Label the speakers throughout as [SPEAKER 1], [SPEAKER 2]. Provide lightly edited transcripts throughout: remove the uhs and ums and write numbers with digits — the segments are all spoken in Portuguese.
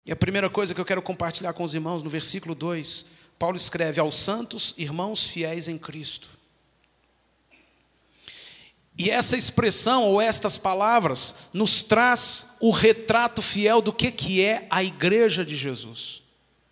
[SPEAKER 1] E a primeira coisa que eu quero compartilhar com os irmãos, no versículo 2, Paulo escreve: aos santos irmãos fiéis em Cristo. E essa expressão, ou estas palavras, nos traz o retrato fiel do que é a igreja de Jesus.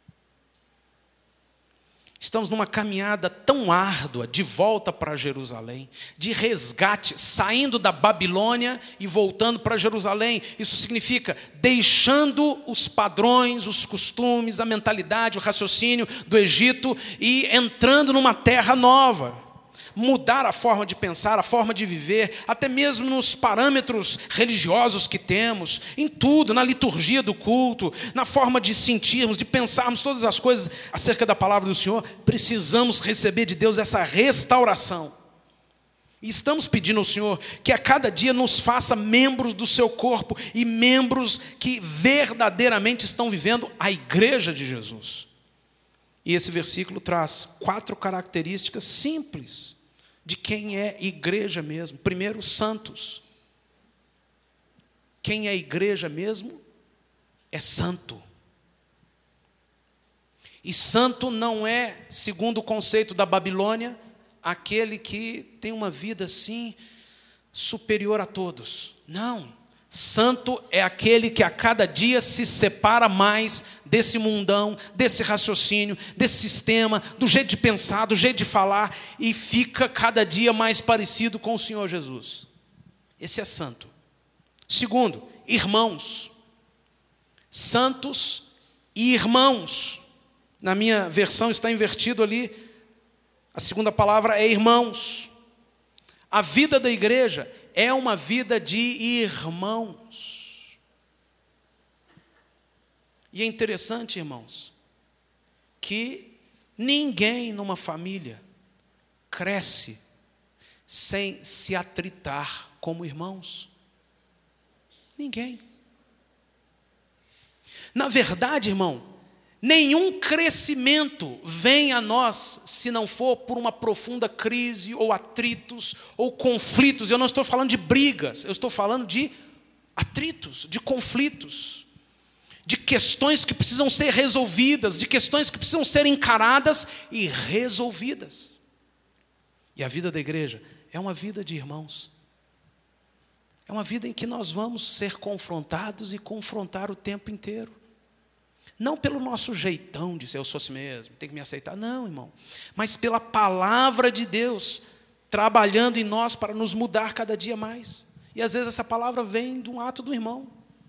[SPEAKER 1] Estamos numa caminhada tão árdua de volta para Jerusalém, de resgate, saindo da Babilônia e voltando para Jerusalém. Isso significa deixando os padrões, os costumes, a mentalidade, o raciocínio do Egito e entrando numa terra nova. Mudar a forma de pensar, a forma de viver, até mesmo nos parâmetros religiosos que temos, em tudo, na liturgia do culto, na forma de sentirmos, de pensarmos todas as coisas acerca da palavra do Senhor. Precisamos receber de Deus essa restauração. E estamos pedindo ao Senhor que a cada dia nos faça membros do seu corpo e membros que verdadeiramente estão vivendo a igreja de Jesus. E esse versículo traz 4 características simples de quem é igreja mesmo. Primeiro, santos. Quem é igreja mesmo é santo. E santo não é, segundo o conceito da Babilônia, aquele que tem uma vida assim superior a todos. Não. Santo é aquele que a cada dia se separa mais desse mundão, desse raciocínio, desse sistema, do jeito de pensar, do jeito de falar, e fica cada dia mais parecido com o Senhor Jesus. Esse é santo. Segundo, irmãos. Santos e irmãos. Na minha versão está invertido ali, a segunda palavra é irmãos. A vida da igreja é uma vida de irmãos. E é interessante, irmãos, que ninguém numa família cresce sem se atritar como irmãos. Ninguém. Na verdade, irmão, nenhum crescimento vem a nós se não for por uma profunda crise, ou atritos, ou conflitos. Eu não estou falando de brigas, eu estou falando de atritos, de conflitos, de questões que precisam ser resolvidas, de questões que precisam ser encaradas e resolvidas. E a vida da igreja é uma vida de irmãos. É uma vida em que nós vamos ser confrontados e confrontar o tempo inteiro. Não pelo nosso jeitão de ser, eu sou assim mesmo, tem que me aceitar. Não, irmão. Mas pela palavra de Deus, trabalhando em nós para nos mudar cada dia mais. E às vezes essa palavra vem de um ato do irmão.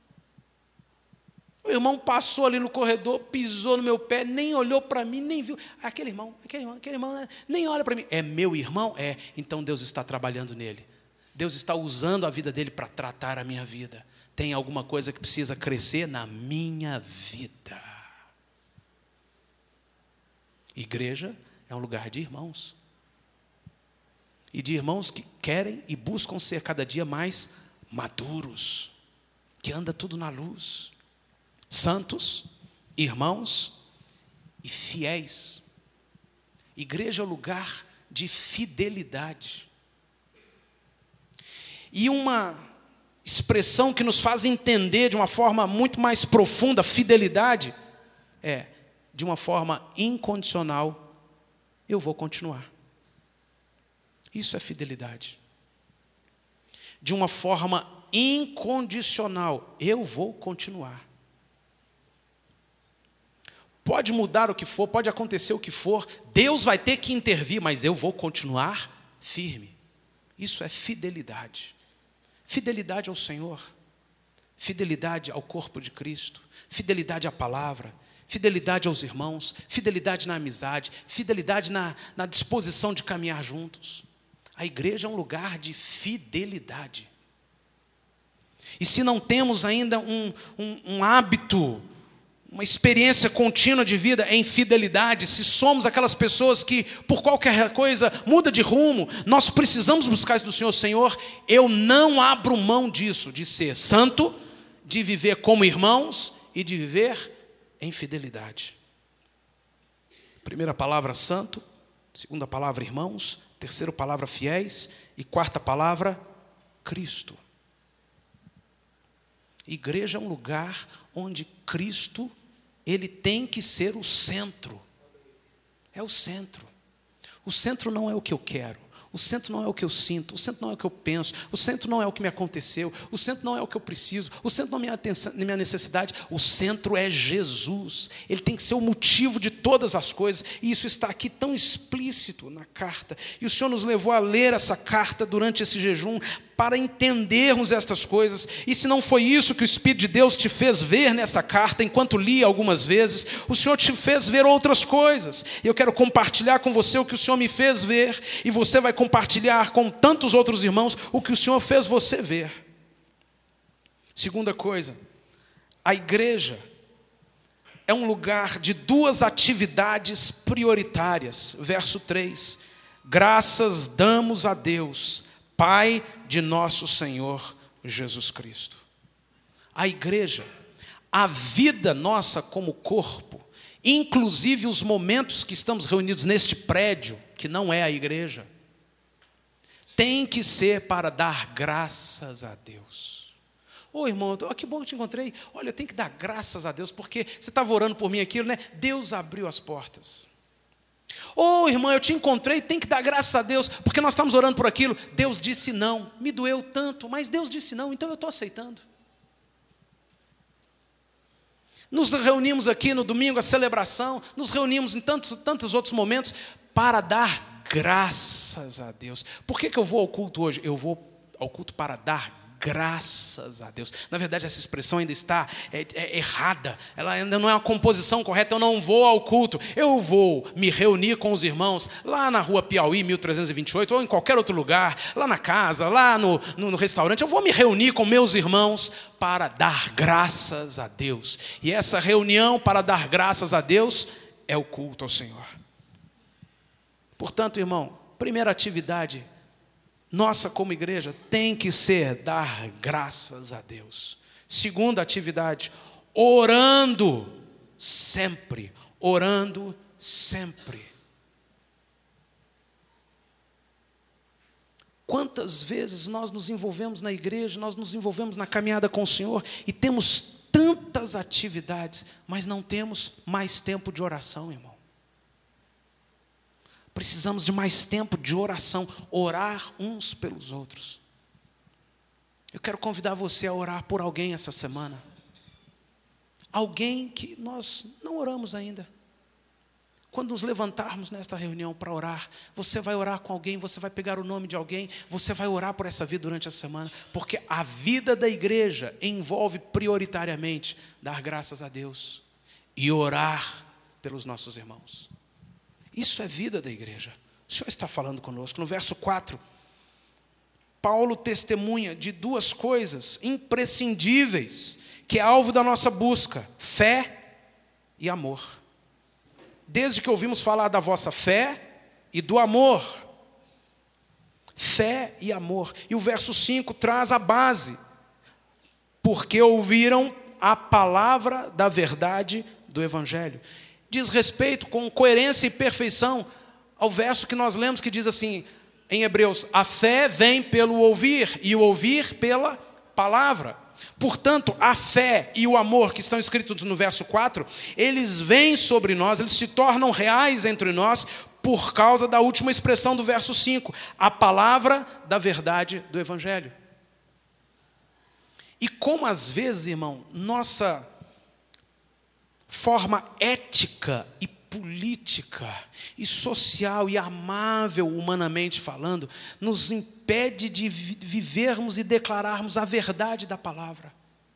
[SPEAKER 1] O irmão passou ali no corredor, pisou no meu pé, nem olhou para mim, nem viu. Aquele irmão, nem olha para mim. É meu irmão? É. Então Deus está trabalhando nele. Deus está usando a vida dele para tratar a minha vida. Tem alguma coisa que precisa crescer na minha vida. Igreja é um lugar de irmãos. E de irmãos que querem e buscam ser cada dia mais maduros. Que anda tudo na luz. Santos, irmãos e fiéis. Igreja é um lugar de fidelidade. E uma expressão que nos faz entender de uma forma muito mais profunda, fidelidade, é, de uma forma incondicional, eu vou continuar. Isso é fidelidade. De uma forma incondicional, eu vou continuar. Pode mudar o que for, pode acontecer o que for, Deus vai ter que intervir, mas eu vou continuar firme. Isso é fidelidade. Fidelidade ao Senhor, fidelidade ao corpo de Cristo, fidelidade à palavra, fidelidade aos irmãos, fidelidade na amizade, fidelidade na disposição de caminhar juntos. A igreja é um lugar de fidelidade. E se não temos ainda um hábito, uma experiência contínua de vida em fidelidade, se somos aquelas pessoas que por qualquer coisa muda de rumo, nós precisamos buscar isso do Senhor. Senhor, eu não abro mão disso, de ser santo, de viver como irmãos e de viver em fidelidade. Primeira palavra, santo. Segunda palavra, irmãos. Terceira palavra, fiéis. E quarta palavra, Cristo. Igreja é um lugar onde Cristo, Ele tem que ser o centro. É o centro. O centro não é o que eu quero. O centro não é o que eu sinto. O centro não é o que eu penso. O centro não é o que me aconteceu. O centro não é o que eu preciso. O centro não é a minha necessidade. O centro é Jesus. Ele tem que ser o motivo de todas as coisas. E isso está aqui tão explícito na carta. E o Senhor nos levou a ler essa carta durante esse jejum para entendermos estas coisas. E se não foi isso que o Espírito de Deus te fez ver nessa carta, enquanto lia algumas vezes, o Senhor te fez ver outras coisas. E eu quero compartilhar com você o que o Senhor me fez ver, e você vai compartilhar com tantos outros irmãos o que o Senhor fez você ver. Segunda coisa, a igreja é um lugar de duas atividades prioritárias. Verso 3, graças damos a Deus, Pai de nosso Senhor Jesus Cristo. A igreja, a vida nossa como corpo, inclusive os momentos que estamos reunidos neste prédio, que não é a igreja, tem que ser para dar graças a Deus. Ô irmão, que bom que eu te encontrei. Olha, eu tenho que dar graças a Deus, porque você estava orando por mim aquilo, né? Deus abriu as portas. Ô irmão, eu te encontrei, tem que dar graças a Deus, porque nós estamos orando por aquilo. Deus disse não, me doeu tanto, mas Deus disse não, então eu estou aceitando. Nos reunimos aqui no domingo, a celebração, nos reunimos em tantos outros momentos para dar graças a Deus. Por que eu vou ao culto hoje? Eu vou ao culto para dar graças a Deus. Na verdade, essa expressão ainda está errada. Ela ainda não é uma composição correta. Eu não vou ao culto. Eu vou me reunir com os irmãos lá na rua Piauí, 1328, ou em qualquer outro lugar, lá na casa, lá no restaurante. Eu vou me reunir com meus irmãos para dar graças a Deus. E essa reunião para dar graças a Deus é o culto ao Senhor. Portanto, irmão, primeira atividade nossa como igreja tem que ser dar graças a Deus. Segunda atividade, orando sempre. Orando sempre. Quantas vezes nós nos envolvemos na igreja, nós nos envolvemos na caminhada com o Senhor e temos tantas atividades, mas não temos mais tempo de oração, irmão. Precisamos de mais tempo de oração, orar uns pelos outros. Eu quero convidar você a orar por alguém essa semana. Alguém que nós não oramos ainda. Quando nos levantarmos nesta reunião para orar, você vai orar com alguém, você vai pegar o nome de alguém, você vai orar por essa vida durante a semana, porque a vida da igreja envolve prioritariamente dar graças a Deus e orar pelos nossos irmãos. Isso é vida da igreja. O Senhor está falando conosco. No verso 4, Paulo testemunha de duas coisas imprescindíveis, que é alvo da nossa busca: fé e amor. Desde que ouvimos falar da vossa fé e do amor. Fé e amor. E o verso 5 traz a base. Porque ouviram a palavra da verdade do Evangelho. Diz respeito com coerência e perfeição ao verso que nós lemos, que diz assim, em Hebreus: a fé vem pelo ouvir, e o ouvir pela palavra. Portanto, a fé e o amor que estão escritos no verso 4, eles vêm sobre nós, eles se tornam reais entre nós, por causa da última expressão do verso 5, a palavra da verdade do Evangelho. E como às vezes, irmão, nossa forma ética e política e social e amável, humanamente falando, nos impede de vivermos e declararmos a verdade da palavra.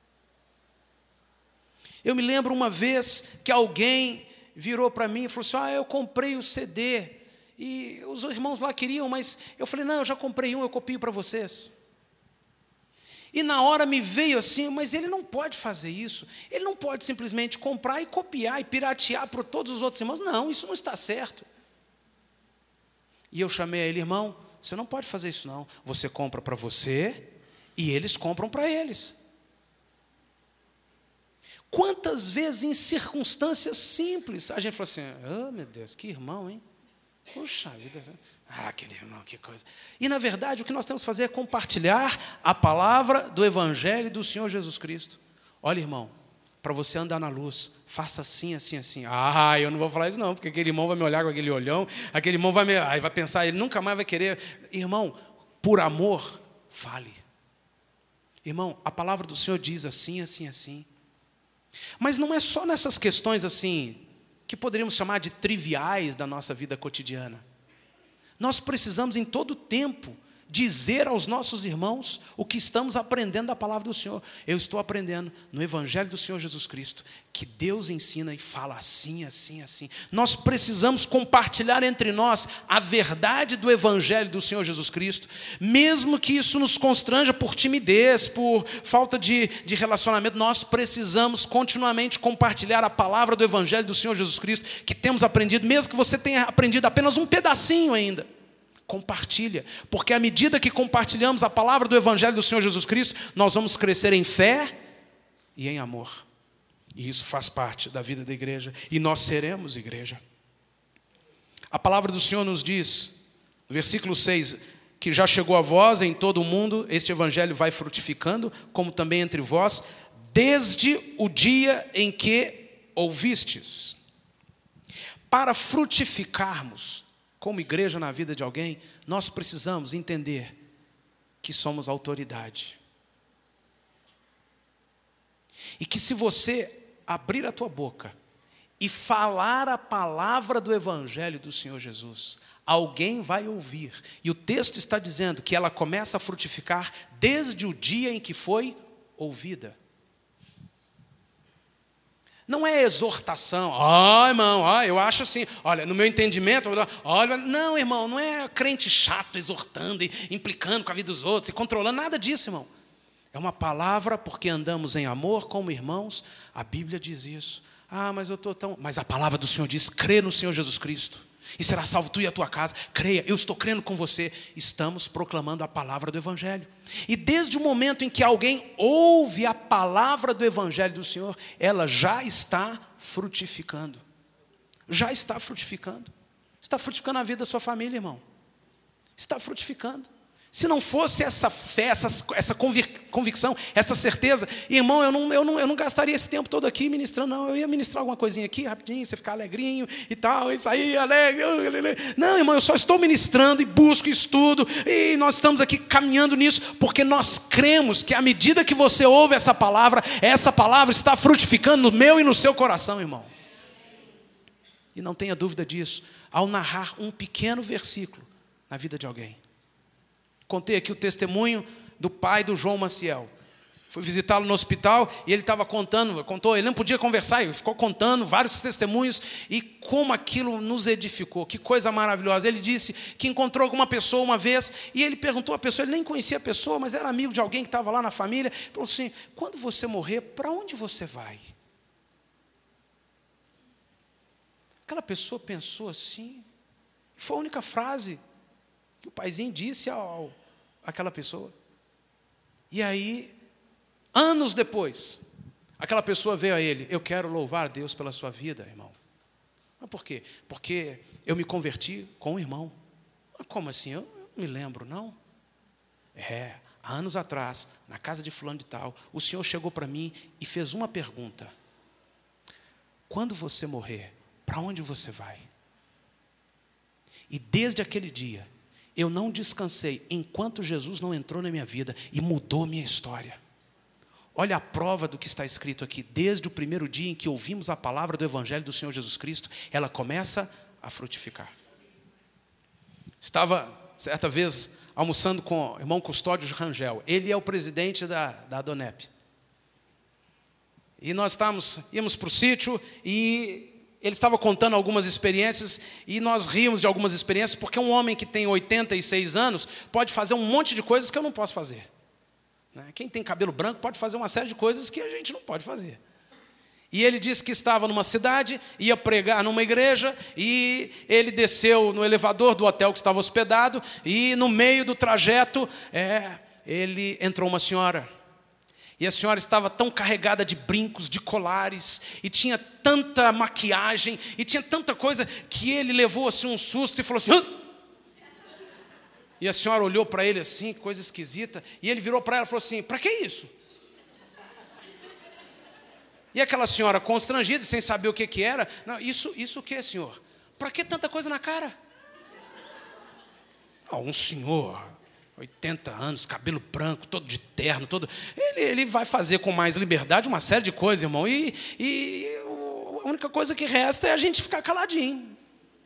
[SPEAKER 1] Eu me lembro uma vez que alguém virou para mim e falou assim: eu comprei o CD e os irmãos lá queriam, mas eu falei: não, eu já comprei um, eu copio para vocês. E na hora me veio assim: mas ele não pode fazer isso. Ele não pode simplesmente comprar e copiar e piratear para todos os outros irmãos. Não, isso não está certo. E eu chamei a ele: irmão, você não pode fazer isso não. Você compra para você e eles compram para eles. Quantas vezes em circunstâncias simples a gente fala assim: meu Deus, que irmão, hein? Puxa vida, aquele irmão, que coisa. E, na verdade, o que nós temos que fazer é compartilhar a palavra do Evangelho do Senhor Jesus Cristo. Olha, irmão, para você andar na luz, faça assim, assim, assim. Eu não vou falar isso não, porque aquele irmão vai me olhar com aquele olhão, aquele irmão vai pensar, ele nunca mais vai querer. Irmão, por amor, fale. Irmão, a palavra do Senhor diz assim, assim, assim. Mas não é só nessas questões assim, que poderíamos chamar de triviais da nossa vida cotidiana. Nós precisamos em todo tempo dizer aos nossos irmãos o que estamos aprendendo da palavra do Senhor. Eu estou aprendendo no Evangelho do Senhor Jesus Cristo, que Deus ensina e fala assim, assim, assim. Nós precisamos compartilhar entre nós a verdade do Evangelho do Senhor Jesus Cristo, mesmo que isso nos constranja por timidez, por falta de relacionamento. Nós precisamos continuamente compartilhar a palavra do Evangelho do Senhor Jesus Cristo, que temos aprendido, mesmo que você tenha aprendido apenas um pedacinho ainda. Compartilha, porque à medida que compartilhamos a palavra do Evangelho do Senhor Jesus Cristo, nós vamos crescer em fé e em amor. E isso faz parte da vida da igreja, e nós seremos igreja. A palavra do Senhor nos diz, no versículo 6, que já chegou a vós em todo o mundo, este Evangelho vai frutificando, como também entre vós, desde o dia em que ouvistes. Para frutificarmos como igreja na vida de alguém, nós precisamos entender que somos autoridade. E que se você abrir a tua boca e falar a palavra do Evangelho do Senhor Jesus, alguém vai ouvir. E o texto está dizendo que ela começa a frutificar desde o dia em que foi ouvida. Não é exortação. Irmão, eu acho assim. Olha, no meu entendimento, olha, não, irmão, não é crente chato exortando e implicando com a vida dos outros e controlando, nada disso, irmão. É uma palavra porque andamos em amor como irmãos. A Bíblia diz isso. Mas eu estou tão... Mas a palavra do Senhor diz, crê no Senhor Jesus Cristo e será salvo tu e a tua casa. Creia, eu estou crendo com você. Estamos proclamando a palavra do Evangelho. E desde o momento em que alguém ouve a palavra do Evangelho do Senhor, ela já está frutificando. Já está frutificando. Está frutificando a vida da sua família, irmão. Está frutificando. Se não fosse essa fé, essa convicção, essa certeza, irmão, eu não gastaria esse tempo todo aqui ministrando, não. Eu ia ministrar alguma coisinha aqui, rapidinho, você ficar alegrinho e tal, isso aí, alegre. Não, irmão, eu só estou ministrando e busco estudo, e nós estamos aqui caminhando nisso, porque nós cremos que à medida que você ouve essa palavra está frutificando no meu e no seu coração, irmão. E não tenha dúvida disso, ao narrar um pequeno versículo na vida de alguém. Contei aqui o testemunho do pai do João Maciel. Fui visitá-lo no hospital e ele estava contou, ele não podia conversar, ele ficou contando vários testemunhos e como aquilo nos edificou, que coisa maravilhosa. Ele disse que encontrou alguma pessoa uma vez e ele perguntou à pessoa, ele nem conhecia a pessoa, mas era amigo de alguém que estava lá na família, falou assim, quando você morrer, para onde você vai? Aquela pessoa pensou assim, foi a única frase que o paizinho disse àquela pessoa. E aí, anos depois, aquela pessoa veio a ele, eu quero louvar a Deus pela sua vida, irmão. Mas por quê? Porque eu me converti com um irmão. Mas como assim? Eu não me lembro, não. Há anos atrás, na casa de fulano de tal, o Senhor chegou para mim e fez uma pergunta. Quando você morrer, para onde você vai? E desde aquele dia, eu não descansei enquanto Jesus não entrou na minha vida e mudou minha história. Olha a prova do que está escrito aqui. Desde o primeiro dia em que ouvimos a palavra do Evangelho do Senhor Jesus Cristo, ela começa a frutificar. Estava, certa vez, almoçando com o irmão Custódio Rangel. Ele é o presidente da Adonep. E nós íamos para o sítio e ele estava contando algumas experiências e nós rimos de algumas experiências porque um homem que tem 86 anos pode fazer um monte de coisas que eu não posso fazer. Quem tem cabelo branco pode fazer uma série de coisas que a gente não pode fazer. E ele disse que estava numa cidade, ia pregar numa igreja e ele desceu no elevador do hotel que estava hospedado e no meio do trajeto ele entrou uma senhora. E a senhora estava tão carregada de brincos, de colares, e tinha tanta maquiagem, e tinha tanta coisa, que ele levou assim um susto e falou assim: hã? E a senhora olhou para ele assim, coisa esquisita, e ele virou para ela e falou assim: para que isso? E aquela senhora constrangida, sem saber o que era: não, isso o que, senhor? Para que tanta coisa na cara? Um senhor, 80 anos, cabelo branco, todo de terno, ele vai fazer com mais liberdade uma série de coisas, irmão, e a única coisa que resta é a gente ficar caladinho.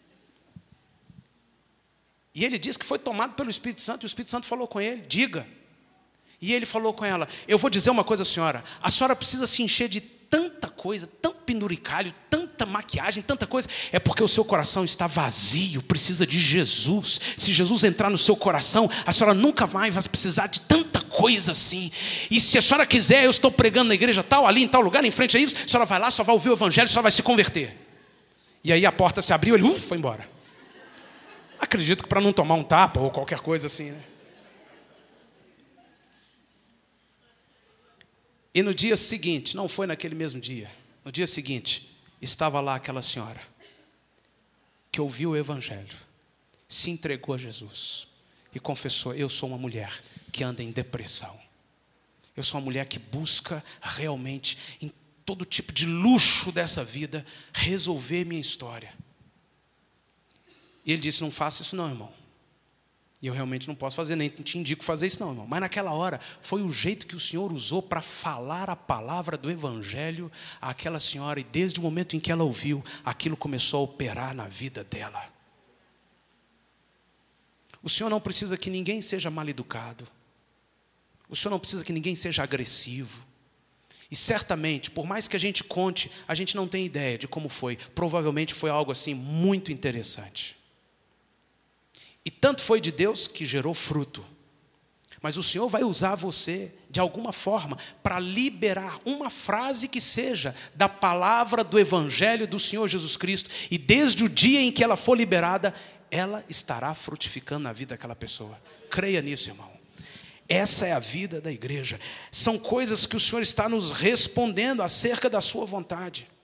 [SPEAKER 1] E ele diz que foi tomado pelo Espírito Santo, e o Espírito Santo falou com ele: diga. E ele falou com ela: eu vou dizer uma coisa, senhora, a senhora precisa se encher de tanta coisa, tanto penduricalho, tanta maquiagem, tanta coisa, é porque o seu coração está vazio, precisa de Jesus. Se Jesus entrar no seu coração, a senhora nunca vai precisar de tanta coisa assim. E se a senhora quiser, eu estou pregando na igreja tal, ali em tal lugar, em frente a isso, a senhora vai lá, só vai ouvir o evangelho, só vai se converter. E aí a porta se abriu, ele foi embora. Acredito que para não tomar um tapa ou qualquer coisa assim, né? E no dia seguinte, não foi naquele mesmo dia, no dia seguinte, estava lá aquela senhora que ouviu o evangelho, se entregou a Jesus e confessou: eu sou uma mulher que anda em depressão. Eu sou uma mulher que busca realmente, em todo tipo de luxo dessa vida, resolver minha história. E ele disse: não faça isso não, irmão. E eu realmente não posso fazer, nem te indico fazer isso não, irmão. Mas naquela hora, foi o jeito que o Senhor usou para falar a palavra do evangelho àquela senhora. E desde o momento em que ela ouviu, aquilo começou a operar na vida dela. O Senhor não precisa que ninguém seja mal educado. O Senhor não precisa que ninguém seja agressivo. E certamente, por mais que a gente conte, a gente não tem ideia de como foi. Provavelmente foi algo assim muito interessante. E tanto foi de Deus que gerou fruto. Mas o Senhor vai usar você, de alguma forma, para liberar uma frase que seja da palavra do Evangelho do Senhor Jesus Cristo. E desde o dia em que ela for liberada, ela estará frutificando na vida daquela pessoa. Creia nisso, irmão. Essa é a vida da igreja. São coisas que o Senhor está nos respondendo acerca da sua vontade.